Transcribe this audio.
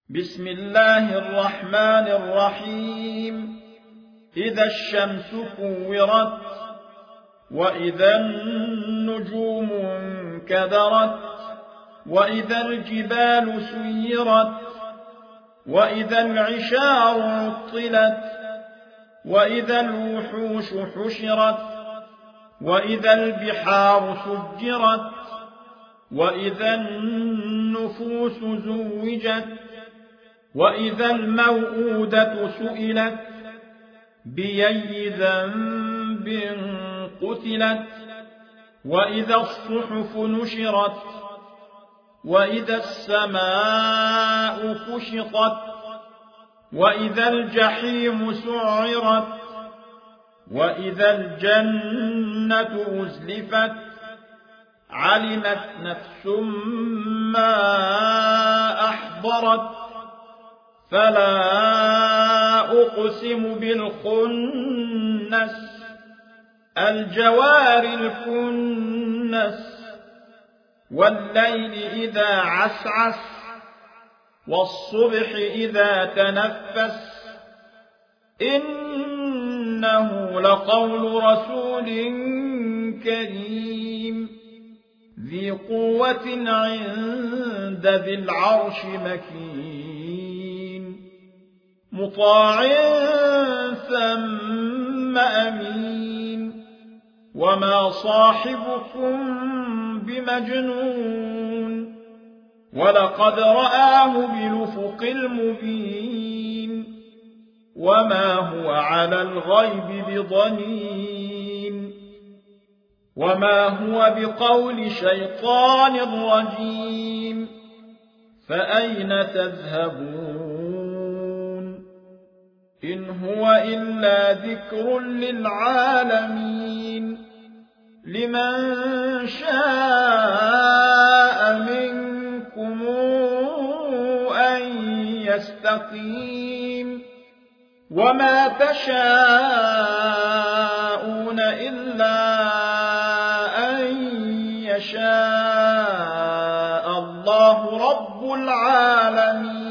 بسم الله الرحمن الرحيم. إذا الشمس كورت وإذا النجوم انكدرت وإذا الجبال سيرت وإذا العشار عطلت وإذا الوحوش حشرت وإذا البحار سجرت وإذا النفوس زوجت وإذا الموءودة سئلت بأي ذنب قتلت وإذا الصحف نشرت وإذا السماء كشطت وإذا الجحيم سعرت وإذا الجنة أزلفت علمت نفس ما أحضرت فلا أقسم بالخنس الجوار الكنس والليل إذا عسعس والصبح إذا تنفس إنه لقول رسول كريم ذي قوة عند ذي العرش مكين مطاع ثم أمين وما صاحبكم بمجنون ولقد رآه بالأفق المبين وما هو على الغيب بضنين وما هو بقول شيطان رجيم فأين تذهبون إن هو إلا ذكر للعالمين لمن شاء منكم أن يستقيم وما تشاءون إلا يشاء الله رب العالمين.